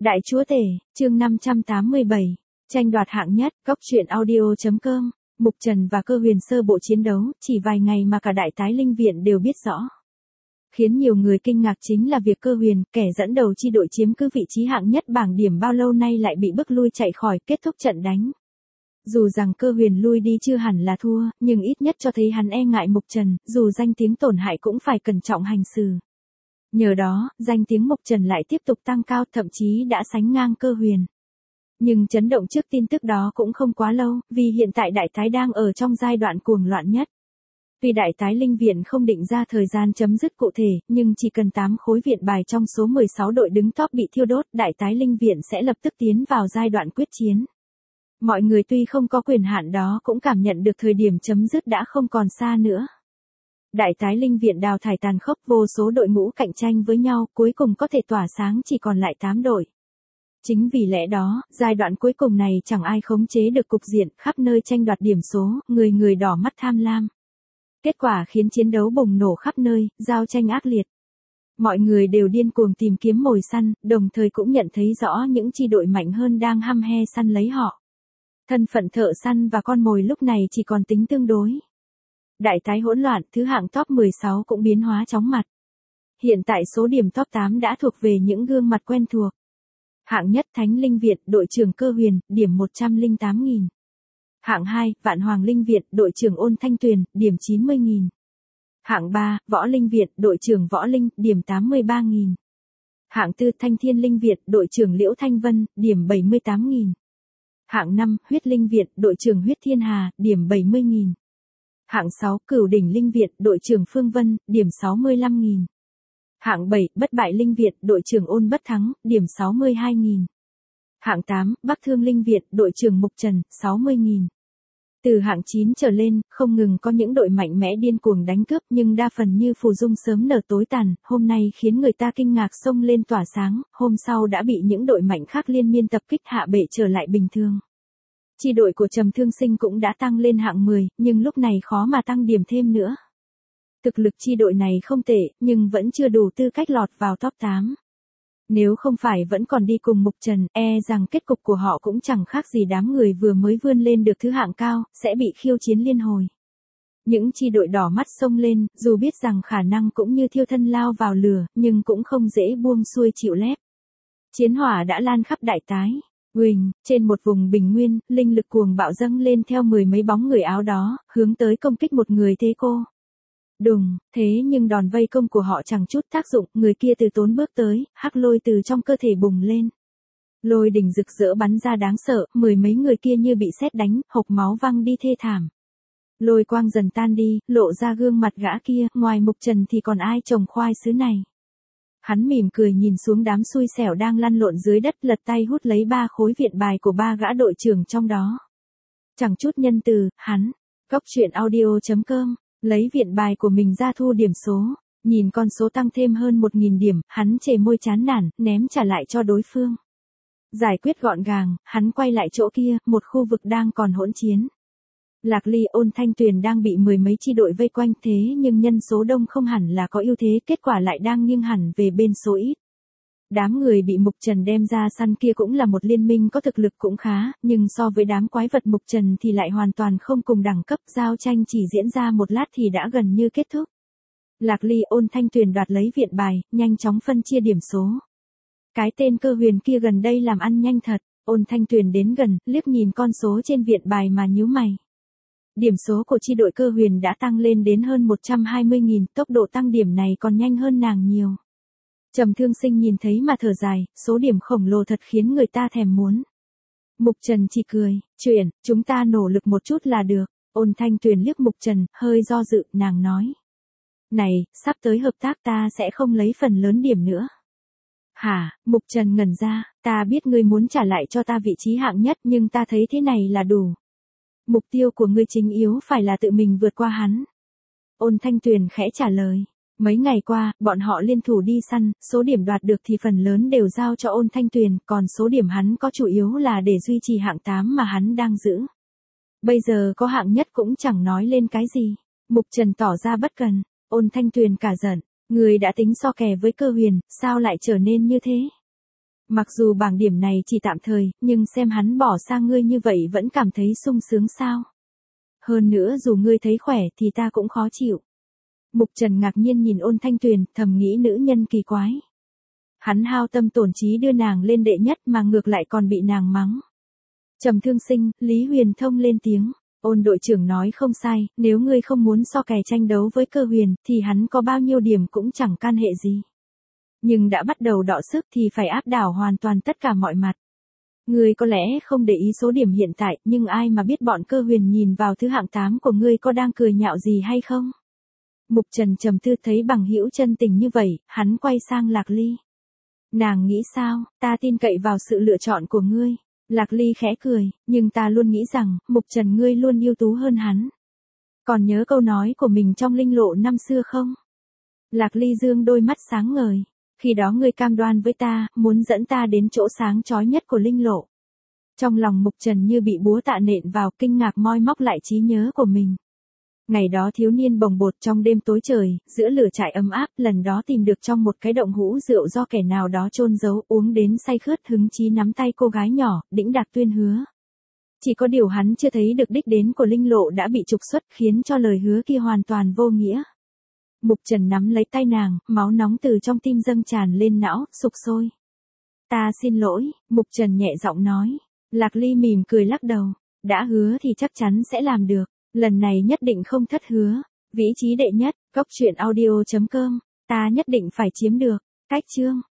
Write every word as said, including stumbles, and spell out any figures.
Đại chúa tể, chương năm trăm tám mươi bảy, tranh đoạt hạng nhất, góc truyện audio.com, Mục Trần và Cơ Huyền sơ bộ chiến đấu, chỉ vài ngày mà cả đại tái linh viện đều biết rõ. Khiến nhiều người kinh ngạc chính là việc Cơ Huyền, kẻ dẫn đầu chi đội chiếm cứ vị trí hạng nhất bảng điểm bao lâu nay lại bị bức lui chạy khỏi, kết thúc trận đánh. Dù rằng Cơ Huyền lui đi chưa hẳn là thua, nhưng ít nhất cho thấy hắn e ngại Mục Trần, dù danh tiếng tổn hại cũng phải cẩn trọng hành xử. Nhờ đó, danh tiếng Mục Trần lại tiếp tục tăng cao, thậm chí đã sánh ngang Cơ Huyền. Nhưng chấn động trước tin tức đó cũng không quá lâu, vì hiện tại đại tái đang ở trong giai đoạn cuồng loạn nhất. Tuy đại tái linh viện không định ra thời gian chấm dứt cụ thể, nhưng chỉ cần tám khối viện bài trong số mười sáu đội đứng top bị thiêu đốt, đại tái linh viện sẽ lập tức tiến vào giai đoạn quyết chiến. Mọi người tuy không có quyền hạn đó cũng cảm nhận được thời điểm chấm dứt đã không còn xa nữa. Đại tái linh viện đào thải tàn khốc, vô số đội ngũ cạnh tranh với nhau, cuối cùng có thể tỏa sáng chỉ còn lại tám đội. Chính vì lẽ đó, giai đoạn cuối cùng này chẳng ai khống chế được cục diện, khắp nơi tranh đoạt điểm số, người người đỏ mắt tham lam. Kết quả khiến chiến đấu bùng nổ khắp nơi, giao tranh ác liệt. Mọi người đều điên cuồng tìm kiếm mồi săn, đồng thời cũng nhận thấy rõ những chi đội mạnh hơn đang hăm he săn lấy họ. Thân phận thợ săn và con mồi lúc này chỉ còn tính tương đối. Đại tái hỗn loạn, thứ hạng top mười sáu cũng biến hóa chóng mặt. Hiện tại số điểm top tám đã thuộc về những gương mặt quen thuộc. Hạng nhất Thánh Linh Viện, đội trưởng Cơ Huyền, điểm một trăm lẻ tám nghìn. Hạng hai, Vạn Hoàng Linh Viện, đội trưởng Ôn Thanh Tuyền, điểm chín mươi nghìn. Hạng ba, Võ Linh Viện, đội trưởng Võ Linh, điểm tám mươi ba nghìn. Hạng tư, Thanh Thiên Linh Viện, đội trưởng Liễu Thanh Vân, điểm bảy mươi tám nghìn. Hạng năm, Huyết Linh Viện, đội trưởng Huyết Thiên Hà, điểm bảy mươi nghìn. Hạng sáu, Cửu Đỉnh Linh Viện, đội trưởng Phương Vân, điểm sáu mươi lăm nghìn. Hạng bảy, Bất Bại Linh Viện, đội trưởng Ôn Bất Thắng, điểm sáu mươi hai nghìn. Hạng tám, Bắc Thương Linh Viện, đội trưởng Mục Trần, sáu mươi nghìn. Từ hạng chín trở lên, không ngừng có những đội mạnh mẽ điên cuồng đánh cướp, nhưng đa phần như phù dung sớm nở tối tàn, hôm nay khiến người ta kinh ngạc xông lên tỏa sáng, hôm sau đã bị những đội mạnh khác liên miên tập kích hạ bệ trở lại bình thường. Chi đội của Trầm Thương Sinh cũng đã tăng lên hạng mười, nhưng lúc này khó mà tăng điểm thêm nữa. Thực lực chi đội này không tệ, nhưng vẫn chưa đủ tư cách lọt vào top tám. Nếu không phải vẫn còn đi cùng Mục Trần, e rằng kết cục của họ cũng chẳng khác gì đám người vừa mới vươn lên được thứ hạng cao, sẽ bị khiêu chiến liên hồi. Những chi đội đỏ mắt xông lên, dù biết rằng khả năng cũng như thiêu thân lao vào lửa, nhưng cũng không dễ buông xuôi chịu lép. Chiến hỏa đã lan khắp đại tái. Huỳnh, trên một vùng bình nguyên, linh lực cuồng bạo dâng lên theo mười mấy bóng người áo đó, hướng tới công kích một người thế cô. Đùng, thế nhưng đòn vây công của họ chẳng chút tác dụng, người kia từ tốn bước tới, hắc lôi từ trong cơ thể bùng lên. Lôi đỉnh rực rỡ bắn ra đáng sợ, mười mấy người kia như bị sét đánh, hộc máu văng đi thê thảm. Lôi quang dần tan đi, lộ ra gương mặt gã kia, ngoài Mục Trần thì còn ai trồng khoai xứ này. Hắn mỉm cười nhìn xuống đám xui xẻo đang lăn lộn dưới đất, lật tay hút lấy ba khối viện bài của ba gã đội trưởng trong đó. Chẳng chút nhân từ, hắn, góc truyện audio.com, lấy viện bài của mình ra thu điểm số, nhìn con số tăng thêm hơn một nghìn điểm, hắn chề môi chán nản, ném trả lại cho đối phương. Giải quyết gọn gàng, hắn quay lại chỗ kia, một khu vực đang còn hỗn chiến. Lạc Ly, Ôn Thanh Tuyền đang bị mười mấy chi đội vây quanh, thế nhưng nhân số đông không hẳn là có ưu thế, kết quả lại đang nghiêng hẳn về bên số ít. Đám người bị Mục Trần đem ra săn kia cũng là một liên minh có thực lực cũng khá, nhưng so với đám quái vật Mục Trần thì lại hoàn toàn không cùng đẳng cấp, giao tranh chỉ diễn ra một lát thì đã gần như kết thúc. Lạc Ly, Ôn Thanh Tuyền đoạt lấy viện bài, nhanh chóng phân chia điểm số. Cái tên Cơ Huyền kia gần đây làm ăn nhanh thật, Ôn Thanh Tuyền đến gần, liếc nhìn con số trên viện bài mà nhíu mày. Điểm số của chi đội Cơ Huyền đã tăng lên đến hơn một trăm hai mươi nghìn, tốc độ tăng điểm này còn nhanh hơn nàng nhiều. Trầm Thương Sinh nhìn thấy mà thở dài, số điểm khổng lồ thật khiến người ta thèm muốn. Mục Trần chỉ cười, chuyện, chúng ta nỗ lực một chút là được. Ôn Thanh Tuyền liếc Mục Trần, hơi do dự, nàng nói. Này, sắp tới hợp tác ta sẽ không lấy phần lớn điểm nữa. Hả, Mục Trần ngẩn ra, ta biết ngươi muốn trả lại cho ta vị trí hạng nhất nhưng ta thấy thế này là đủ. Mục tiêu của ngươi chính yếu phải là tự mình vượt qua hắn. Ôn Thanh Tuyền khẽ trả lời. Mấy ngày qua, bọn họ liên thủ đi săn, số điểm đoạt được thì phần lớn đều giao cho Ôn Thanh Tuyền, còn số điểm hắn có chủ yếu là để duy trì hạng tám mà hắn đang giữ. Bây giờ có hạng nhất cũng chẳng nói lên cái gì. Mục Trần tỏ ra bất cần, Ôn Thanh Tuyền cả giận, người đã tính so kè với Cơ Huyền, sao lại trở nên như thế? Mặc dù bảng điểm này chỉ tạm thời, nhưng xem hắn bỏ sang ngươi như vậy vẫn cảm thấy sung sướng sao? Hơn nữa dù ngươi thấy khỏe thì ta cũng khó chịu. Mục Trần ngạc nhiên nhìn Ôn Thanh Tuyền, thầm nghĩ nữ nhân kỳ quái. Hắn hao tâm tổn trí đưa nàng lên đệ nhất mà ngược lại còn bị nàng mắng. Trầm Thương Sinh, Lý Huyền Thông lên tiếng. Ôn đội trưởng nói không sai, nếu ngươi không muốn so kè tranh đấu với Cơ Huyền, thì hắn có bao nhiêu điểm cũng chẳng can hệ gì. Nhưng đã bắt đầu đọ sức thì phải áp đảo hoàn toàn tất cả mọi mặt. Ngươi có lẽ không để ý số điểm hiện tại, nhưng ai mà biết bọn Cơ Huyền nhìn vào thứ hạng tám của ngươi có đang cười nhạo gì hay không? Mục Trần trầm tư thấy bằng hữu chân tình như vậy, hắn quay sang Lạc Ly. Nàng nghĩ sao, ta tin cậy vào sự lựa chọn của ngươi. Lạc Ly khẽ cười, nhưng ta luôn nghĩ rằng, Mục Trần ngươi luôn ưu tú hơn hắn. Còn nhớ câu nói của mình trong Linh Lộ năm xưa không? Lạc Ly dương đôi mắt sáng ngời. Khi đó ngươi cam đoan với ta, muốn dẫn ta đến chỗ sáng chói nhất của Linh Lộ. Trong lòng Mục Trần như bị búa tạ nện vào, kinh ngạc moi móc lại trí nhớ của mình. Ngày đó thiếu niên bồng bột trong đêm tối trời, giữa lửa trại ấm áp, lần đó tìm được trong một cái động hũ rượu do kẻ nào đó chôn giấu, uống đến say khướt hứng chí nắm tay cô gái nhỏ, đĩnh đạc tuyên hứa. Chỉ có điều hắn chưa thấy được đích đến của Linh Lộ đã bị trục xuất khiến cho lời hứa kia hoàn toàn vô nghĩa. Mục Trần nắm lấy tay nàng, máu nóng từ trong tim dâng tràn lên não, sục sôi. Ta xin lỗi, Mục Trần nhẹ giọng nói. Lạc Ly mỉm cười lắc đầu. Đã hứa thì chắc chắn sẽ làm được. Lần này nhất định không thất hứa. Vĩ chí đệ nhất, cốc truyện audio chấm com. Ta nhất định phải chiếm được. Cách chương.